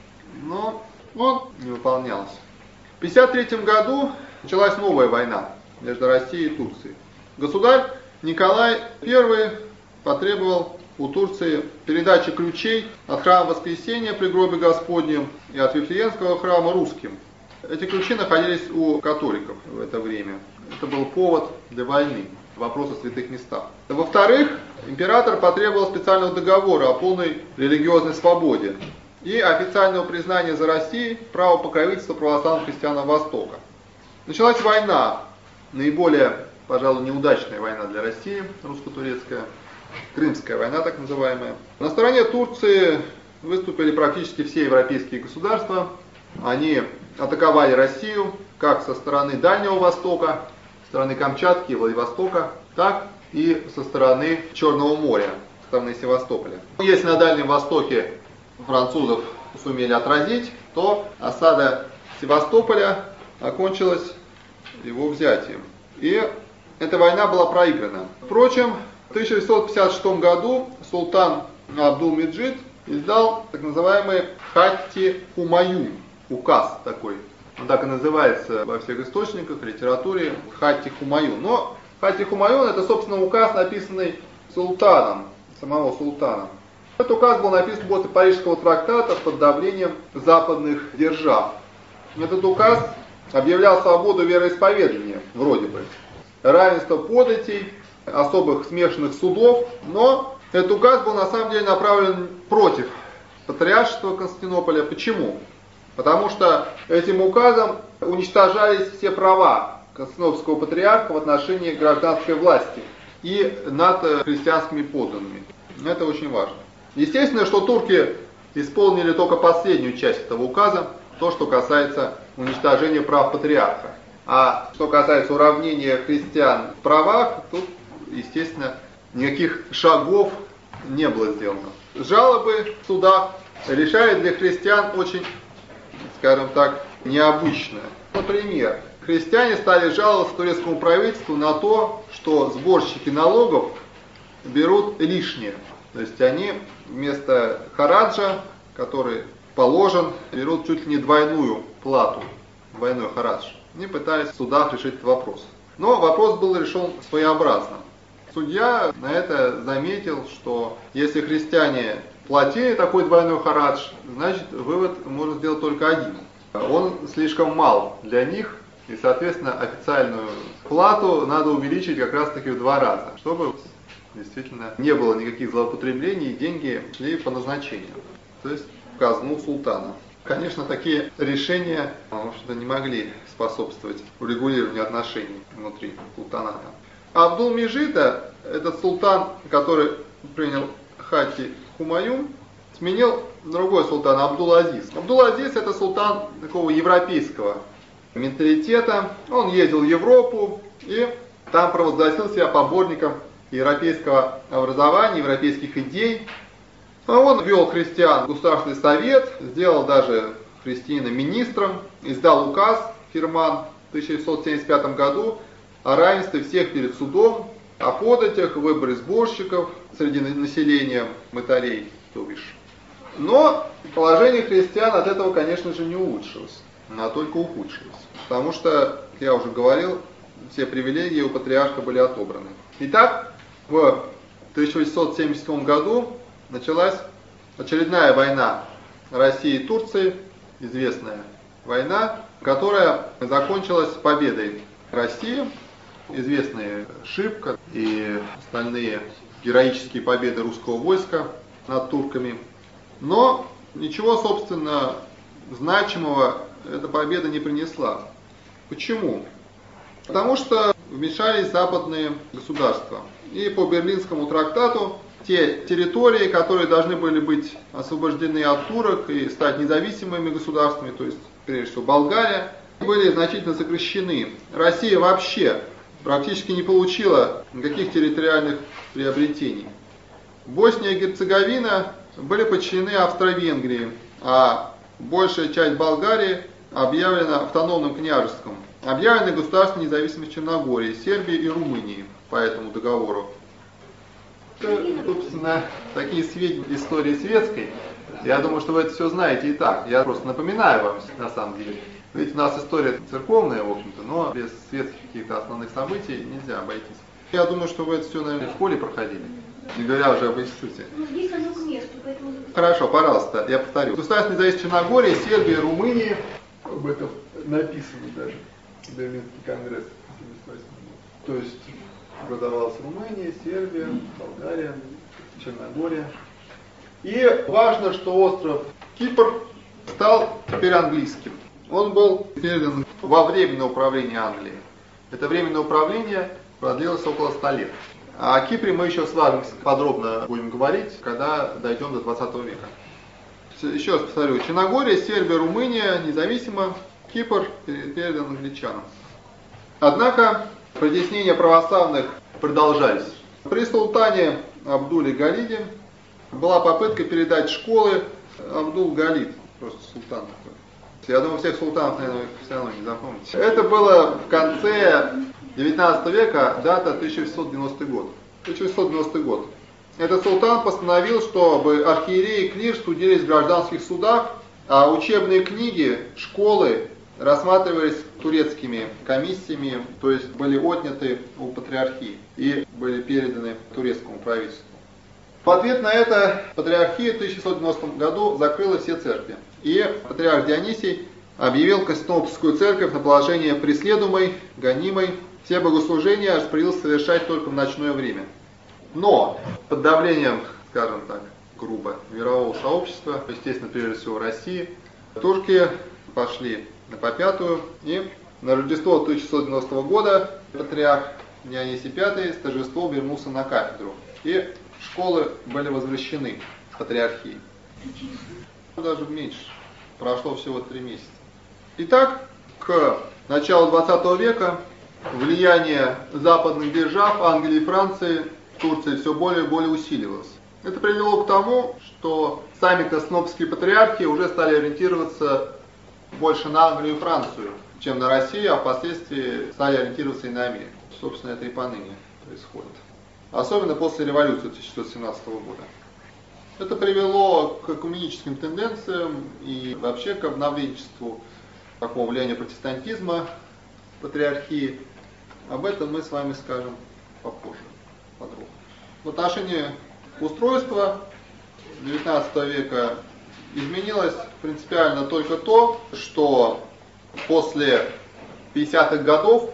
но он не выполнялся. В 1953 году началась новая война между Россией и Турцией. Государь Николай I потребовал у Турции передачи ключей от храма Воскресения при гробе Господнем и от Вифлеемского храма русским. Эти ключи находились у католиков в это время. Это был повод для войны, вопрос о святых местах. Во-вторых, император потребовал специального договора о полной религиозной свободе и официального признания за Россией права покровительства православным христианам Востока. Началась война, наиболее, пожалуй, неудачная война для России, русско-турецкая, Крымская война так называемая. На стороне Турции выступили практически все европейские государства. Они атаковали Россию как со стороны Дальнего Востока, со стороны Камчатки и Владивостока, так и со стороны Черного моря, со стороны Севастополя. Если на Дальнем Востоке французов сумели отразить, то осада Севастополя окончилась его взятием. И эта война была проиграна. Впрочем, в 1956 году султан Абдул-Меджид издал так называемый Хатти-Хумаюн, указ такой. Он так и называется во всех источниках, литературе, Хатти-Хумаюн. Но Хатти-Хумаюн это, собственно, указ, написанный султаном, самого султана. Этот указ был написан после Парижского трактата под давлением западных держав. Этот указ объявлял свободу вероисповедания, вроде бы, равенство податей, особых смешанных судов, но этот указ был на самом деле направлен против патриаршества Константинополя. Почему? Потому что этим указом уничтожались все права константинопольского патриарха в отношении гражданской власти и над христианскими подданными. Это очень важно. Естественно, что турки исполнили только последнюю часть этого указа, то, что касается уничтожения прав патриарха. А что касается уравнения христиан в правах, тут, естественно, никаких шагов не было сделано. Жалобы в судах решают для христиан очень, скажем так, необычно. Например, христиане стали жаловаться турецкому правительству на то, что сборщики налогов берут лишнее. То есть они вместо хараджа, который положен, берут чуть ли не двойную плату, двойной харадж. Они пытались в судах решить этот вопрос. Но вопрос был решен своеобразно. Судья на это заметил, что если христиане платили такой двойной харадж, значит вывод можно сделать только один. он слишком мал для них, и, соответственно, официальную плату надо увеличить как раз-таки в 2 раза, чтобы действительно не было никаких злоупотреблений, и деньги шли по назначению, то есть в казну султана. Конечно, такие решения, в общем-то, не могли способствовать урегулированию отношений внутри султаната. Абдул-Меджида, этот султан, который принял Хати Хумаюн, сменил другой султан, Абдул-Азиз. Абдул-Азиз — это султан такого европейского менталитета. Он ездил в Европу и там провозгласил себя поборником европейского образования, европейских идей. Он ввел христиан в Государственный совет, сделал даже христианина министром, издал указ Фирман в 1675 году о равенстве всех перед судом, о податях, выборе сборщиков среди населения, мытарей, то бишь. Но положение христиан от этого, конечно же, не улучшилось, а только ухудшилось. Потому что, как я уже говорил, все привилегии у патриарха были отобраны. Итак, в 1877 году началась очередная война России и Турции, известная война, которая закончилась победой России. Известные Шипка и остальные героические победы русского войска над турками. Но ничего, собственно, значимого эта победа не принесла. Почему? Потому что вмешались западные государства. И по Берлинскому трактату те территории, которые должны были быть освобождены от турок и стать независимыми государствами, то есть, прежде всего, Болгария, были значительно сокращены. Россия вообще практически не получила никаких территориальных приобретений. Босния и Герцеговина были подчинены Австро-Венгрии, а большая часть Болгарии объявлена автономным княжеством. Объявлены государственной независимость Черногории, Сербии и Румынии по этому договору. Это, собственно, такие сведения истории светской. Я думаю, что вы это все знаете и так. Я просто напоминаю вам, на самом деле. Ведь у нас история церковная, в общем-то, но без светских каких-то основных событий нельзя обойтись. Я думаю, что вы это все, наверное, в школе проходили, не говоря уже об институте. Ну, здесь оно к месту, поэтому... Хорошо, пожалуйста, я повторю. Государственная независимость Черногории, Сербии, Румынии, об этом написано даже в Берлинский конгресс 1978 года. То есть образовалась Румыния, Сербия, Болгария, Черногория. И важно, что остров Кипр стал теперь английским. Он был передан во временное управление Англии. Это временное управление продлилось около 100 лет. О Кипре мы еще с вами подробно будем говорить, когда дойдем до 20 века. Еще раз повторю, Черногория, Сербия, Румыния независимо, Кипр передан англичанам. Однако притеснения православных продолжались. При султане Абдуле-Галиде была попытка передать школы Абдул-Галид, просто султан такой. Я думаю, всех султанов, наверное, все равно не запомните. Это было в конце 19 века, дата 1690 год. 1690 год. Этот султан постановил, чтобы архиереи и клир судились в гражданских судах, а учебные книги, школы рассматривались турецкими комиссиями, то есть были отняты у патриархии и были переданы турецкому правительству. В ответ на это патриархия в 1690 году закрыла все церкви. И патриарх Дионисий объявил Константинопольскую церковь на положение преследуемой, гонимой. Все богослужения распорядился совершать только в ночное время. Но под давлением, скажем так, грубо, мирового сообщества, естественно, прежде всего России, турки пошли на попятую, и на Рождество 1690 года патриарх Дионисий V с торжеством вернулся на кафедру. И школы были возвращены патриархии. Даже меньше. Прошло всего 3 месяца. Итак, к началу 20 века влияние западных держав, Англии и Франции, Турции все более и более усиливалось. Это привело к тому, что сами константинопольские патриархи уже стали ориентироваться больше на Англию и Францию, чем на Россию, а впоследствии стали ориентироваться и на Америку. Собственно, это и поныне происходит. Особенно после революции 1617 года. Это привело к экуменическим тенденциям и вообще к обновленчеству такого влияния протестантизма, патриархии. Об этом мы с вами скажем попозже, подробно. В отношении устройства XIX века Изменилось принципиально только то, что после 50-х годов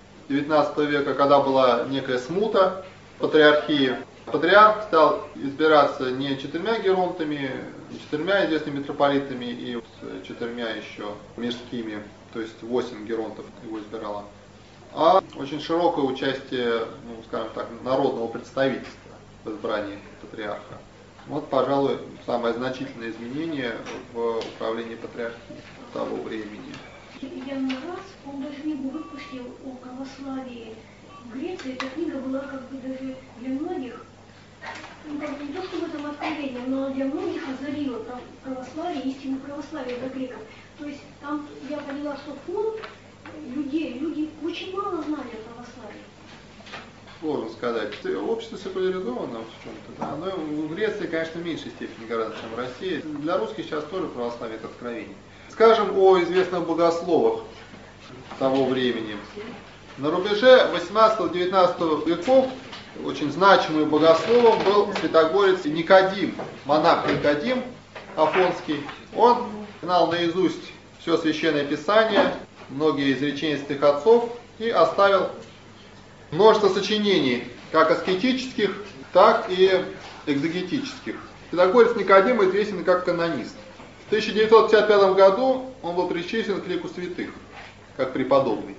XIX века, когда была некая смута патриархии, патриарх стал избираться не 4 геронтами, не 4 известными митрополитами и 4 еще мирскими, то есть 8 геронтов его избирало, а очень широкое участие, ну, скажем так, народного представительства в избрании патриарха. Вот, пожалуй, самое значительное изменение в управлении патриархией того времени. Ян Марас, он даже книгу выпустил о православии в Греции. Эта книга была как бы даже для многих, ну, как бы не то что в этом откровение, но для многих озарила православие, истину православия до греков. То есть там я поняла, что фон люди очень мало знали о православии. Сложно сказать. Общество секуляризовано в чем-то, да, но в Греции, конечно, в меньшей степени гораздо, чем в России. Для русских сейчас тоже православие это откровение. Скажем о известных богословах того времени. На рубеже 18-19 веков очень значимым богословом был святогорец Никодим, монах Никодим Афонский. Он знал наизусть все священное писание, многие изречения святых отцов и оставил множество сочинений, как аскетических, так и экзегетических. Святогорец Никодим известен как канонист. В 1955 году он был причислен к лику святых, как преподобный.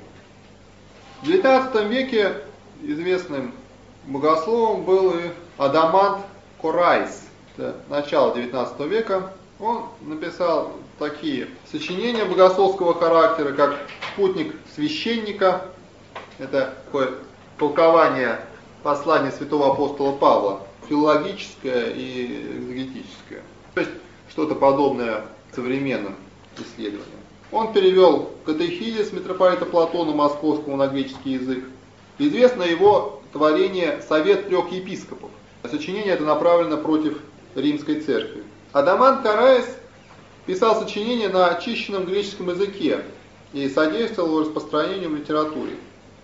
В XIX веке известным богословом был и Адамант Корайс. Это начало XIX века. Он написал такие сочинения богословского характера, как «Спутник священника». Это такое толкование послания святого апостола Павла, филологическое и экзегетическое. То есть что-то подобное современным исследованиям. Он перевел катехизис митрополита Платона Московского на греческий язык. Известно его творение «Совет трех епископов». Сочинение это направлено против римской церкви. Адамант Корайс писал сочинение на очищенном греческом языке и содействовал его распространению в литературе.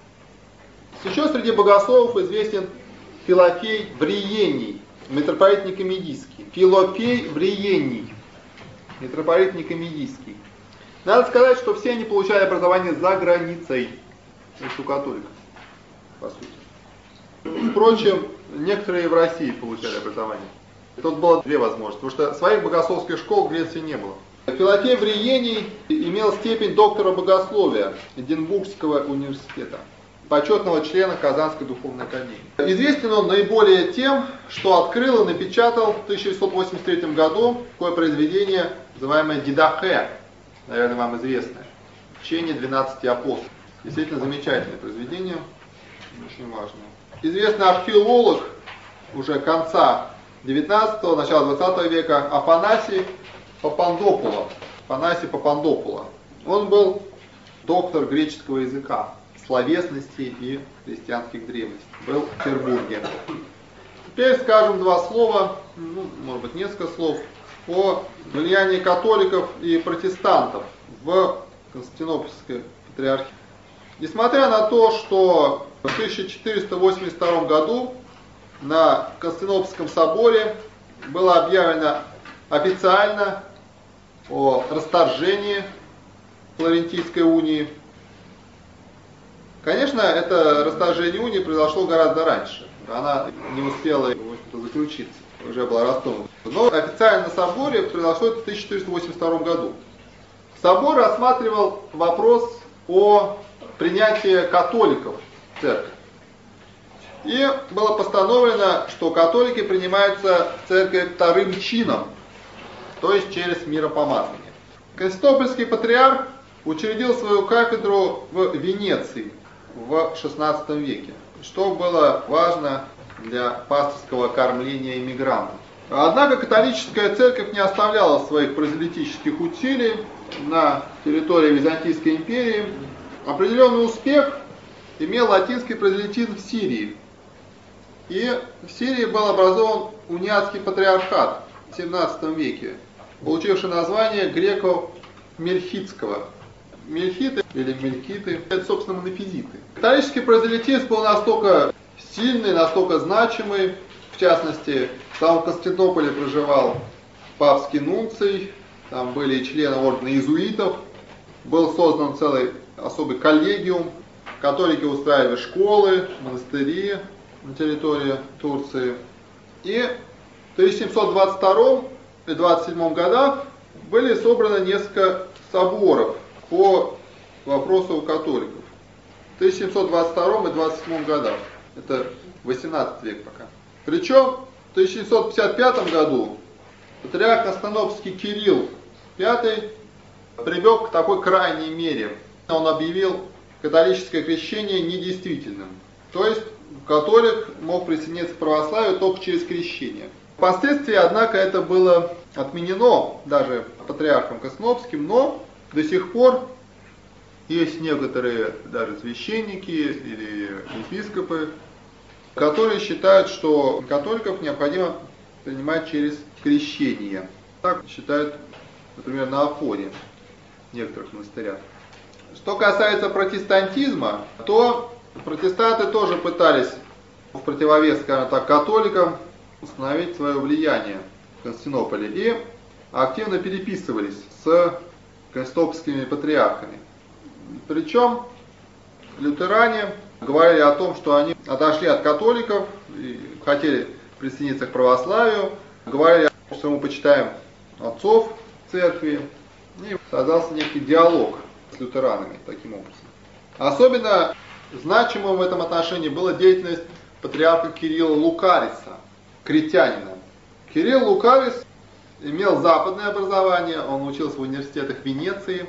Еще среди богословов известен Филофей Вриений, митрополит Никомедийский. Филофей Вриений, митрополит Никомедийский. Надо сказать, что все они получали образование за границей, то есть у католиков, по сути. Впрочем, некоторые в России получали образование. Тут было две возможности, потому что своих богословских школ в Греции не было. Филофей Вриений имел степень доктора богословия Эдинбургского университета, почетного члена Казанской духовной академии. Известен он наиболее тем, что открыл и напечатал в 1683 году такое произведение, называемое «Дидахе», наверное, вам известное, «Учение 12 апостолов». Действительно замечательное произведение, очень важное. Известный археолог уже конца 19-го, начала 20 века Афанасий Папандопуло. Он был доктор греческого языка, словесности и христианских древностей. Был в Петербурге. Теперь скажем два слова, может быть несколько слов, о влиянии католиков и протестантов в Константинопольской патриархии. Несмотря на то, что в 1482 году на Константинопольском соборе было объявлено официально о расторжении Флорентийской унии, конечно, это расторжение унии произошло гораздо раньше. Она не успела, в общем-то, заключиться, уже была расторгнута. Но официально на соборе произошло это в 1482 году. Собор рассматривал вопрос о принятии католиков в церковь. И было постановлено, что католики принимаются в церковь вторым чином, то есть через миропомазание. Константинопольский патриарх учредил свою кафедру в Венеции в XVI веке, что было важно для пасторского кормления иммигрантов. Однако католическая церковь не оставляла своих прозелитических усилий на территории Византийской империи. Определенный успех имел латинский прозелитизм в Сирии. И в Сирии был образован униатский патриархат в XVII веке, получивший название греко-мельхитского. Мельхиты или мелькиты – это, собственно, монофизиты. Католический прозелитизм был настолько сильный, настолько значимый, в частности, в самом Константинополе проживал папский нунций, там были и члены ордена иезуитов, был создан целый особый коллегиум, католики устраивали школы, монастыри на территории Турции. И в 1722 и 27 годах были собраны несколько соборов по вопросу католиков. В 1722 и 27 годах. Это 18 век пока. Причем в 1755 году патриарх Константинопольский Кирилл V привел к такой крайней мере. Он объявил католическое крещение недействительным. То есть католик мог присоединиться к православию только через крещение. Впоследствии, однако, это было отменено даже патриархом Константинопольским, но до сих пор есть некоторые даже священники или епископы, которые считают, что католиков необходимо принимать через крещение. Так считают, например, на Афоне в некоторых монастырях. Что касается протестантизма, то протестанты тоже пытались в противовес, скажем так, католикам установить свое влияние в Константинополе и активно переписывались с константинопольскими патриархами. Причем лютеране говорили о том, что они отошли от католиков и хотели присоединиться к православию, говорили, что мы почитаем отцов церкви, и создался некий диалог с лютеранами таким образом. Особенно значимым в этом отношении была деятельность патриарха Кирилла Лукариса, критянина. Кирилл Лукарис имел западное образование, он учился в университетах Венеции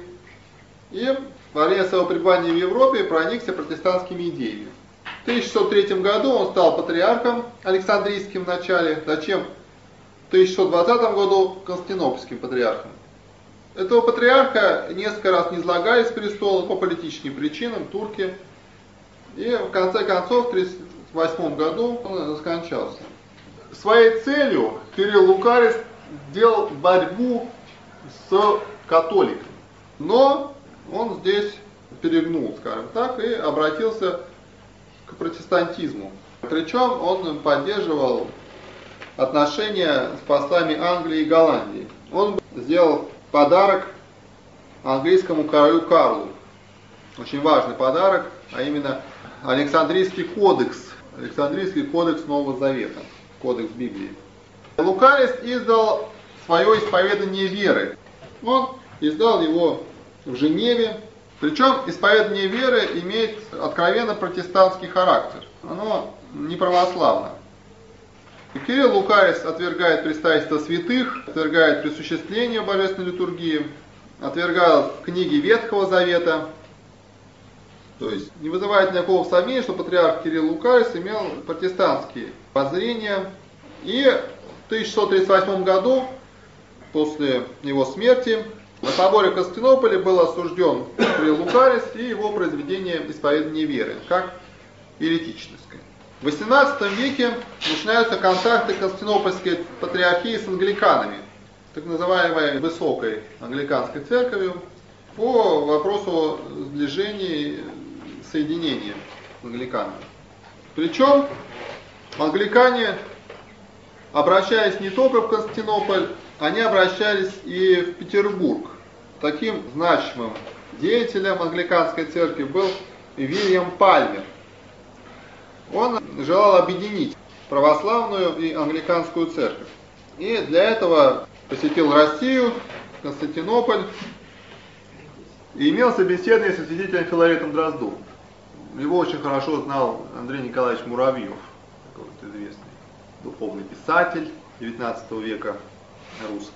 и во время своего пребывания в Европе проникся протестантскими идеями. В 1603 году он стал патриархом Александрийским в начале, затем в 1620 году Константинопольским патриархом. Этого патриарха несколько раз низвергали с престола по политическим причинам, турки, и в конце концов в 1938 году он скончался. Своей целью Кирилл Лукарис сделал борьбу с католиками, но он здесь перегнул, скажем так, и обратился к протестантизму. Причем он поддерживал отношения с послами Англии и Голландии. Он сделал подарок английскому королю Карлу. Очень важный подарок, а именно Александрийский кодекс Нового Завета, кодекс Библии. Лукарис издал свое исповедание веры. Он издал его в Женеве. Причем исповедание веры имеет откровенно протестантский характер. Оно не православно. Кирилл Лукарис отвергает предстательство святых, отвергает присуществление божественной литургии, отвергал книги Ветхого Завета. То есть не вызывает никакого сомнения, что патриарх Кирилл Лукарис имел протестантские воззрения. И в 1638 году, после его смерти, на соборе в Константинополе был осужден Кирилл Лукарис и его произведение «Исповедание веры» как еретическое. В XVIII веке начинаются контакты Константинопольской патриархии с англиканами, так называемой высокой англиканской церковью, по вопросу сближения и соединения с англиканами. Причем англикане, обращаясь не только в Константинополь, они обращались и в Петербург. Таким значимым деятелем англиканской церкви был Вильям Пальмер. Он желал объединить православную и англиканскую церковь. И для этого посетил Россию, Константинополь, и имел собеседование со святителем Филаретом Дроздовым. Его очень хорошо знал Андрей Николаевич Муравьев, такой вот известный духовный писатель XIX века русский.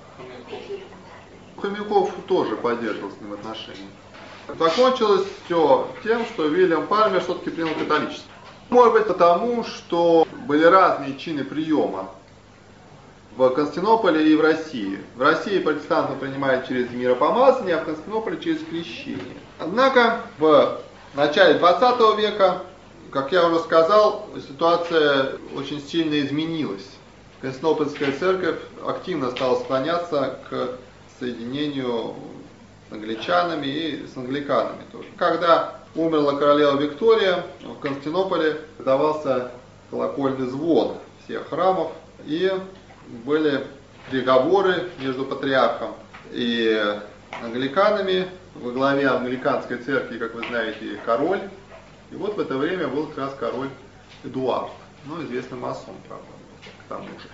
Хомяков тоже поддерживал с ним отношения. Закончилось все тем, что Вильям Пальмер все-таки принял католичество. Может быть потому, что были разные чины приема в Константинополе и в России. В России протестантов принимают через миропомазание, а в Константинополе через крещение. Однако в начале 20 века, как я уже сказал, ситуация очень сильно изменилась. Константинопольская церковь активно стала склоняться к соединению с англичанами и с англиканами тоже. Когда умерла королева Виктория, в Константинополе давался колокольный звон всех храмов, и были переговоры между патриархом и англиканами. Во главе англиканской церкви, как вы знаете, король. И вот в это время был как раз король Эдуард, известный масон, правда, к тому же.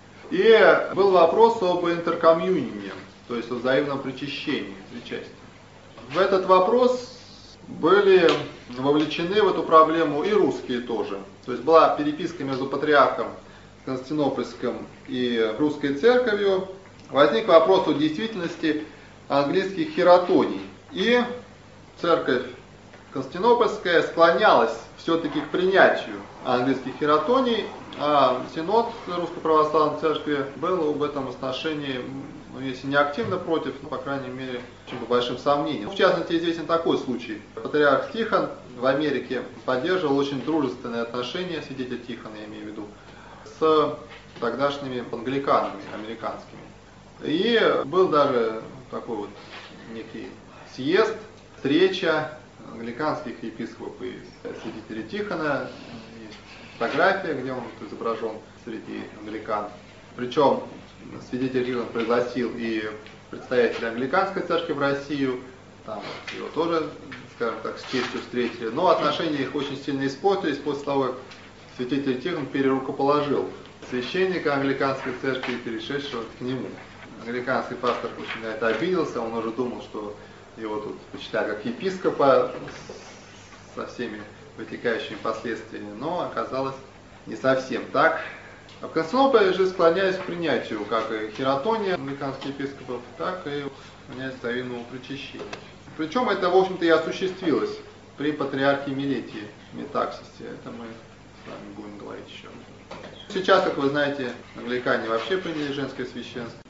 И был вопрос об интеркомьюнине, то есть о взаимном причащении, причастии. В этот вопрос были вовлечены в эту проблему и русские тоже. То есть была переписка между патриархом Константинопольским и русской церковью. Возник вопрос о действительности английских хератоний. И церковь Константинопольская склонялась все-таки к принятию английских хератоний, а Синод Русской Православной Церкви был в этом отношении, если не активно против, но, по крайней мере, очень большим сомнением. В частности, известен такой случай. Патриарх Тихон в Америке поддерживал очень дружественные отношения, святитель Тихон, я имею в виду, с тогдашними англиканами американскими. И был даже такой вот некий съезд, встреча англиканских епископов и святителя Тихона. Есть фотография, где он изображен среди англикан. Причем святитель Тихон пригласил и представителя англиканской церкви в Россию. Там его тоже, скажем так, с честью встретили. Но отношения их очень сильно испортились после того, как святитель Тихон перерукоположил священника англиканской церкви, перешедшего к нему. Англиканский пастор очень на это обиделся, он уже думал, что его тут почитали как епископа со всеми вытекающими последствиями, но оказалось не совсем так. А в Константинополе же склонялись к принятию как и хератония англиканских епископов, так и склонялись к взаимному причащению. Причем это, в общем-то, и осуществилось при патриархе Милетии Метаксисе. Это мы с вами будем говорить еще. Сейчас, как вы знаете, англикане вообще приняли женское священство.